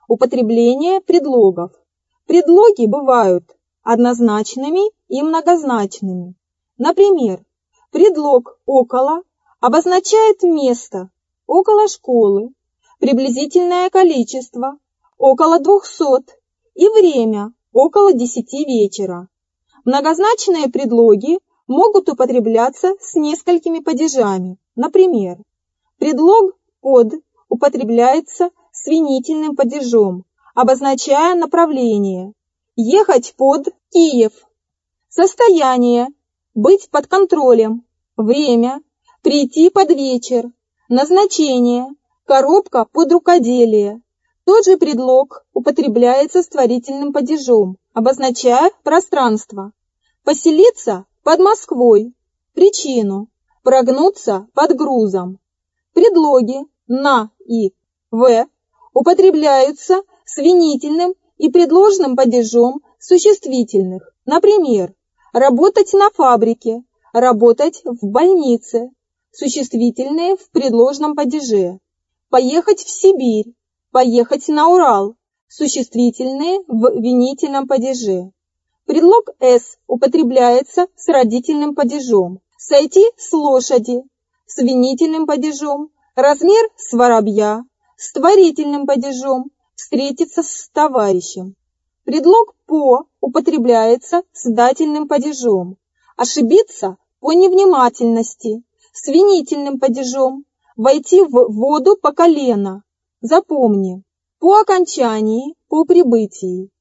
Употребление предлогов. Предлоги бывают однозначными и многозначными. Например, предлог «около» обозначает место, около школы, приблизительное количество, около 200, и время, около 10 вечера. Многозначные предлоги могут употребляться с несколькими падежами. Например, предлог «под» употребляется с винительным падежом, обозначая направление. Ехать под Киев. Состояние. Быть под контролем. Время. Прийти под вечер. Назначение. Коробка под рукоделие. Тот же предлог употребляется с творительным падежом, обозначая пространство. Поселиться под Москвой. Причину. Прогнуться под грузом. Предлоги «на» и «в» употребляются с винительным и предложным падежом существительных. Например, работать на фабрике, работать в больнице. Существительные в предложном падеже. Поехать в Сибирь, поехать на Урал. Существительные в винительном падеже. Предлог «с» употребляется с родительным падежом. Сойти с лошади, с винительным падежом. Размер с воробья, с творительным падежом. Встретиться с товарищем. Предлог «по» употребляется с дательным падежом. Ошибиться по невнимательности, с винительным падежом. Войти в воду по колено. Запомни, по окончании, по прибытии.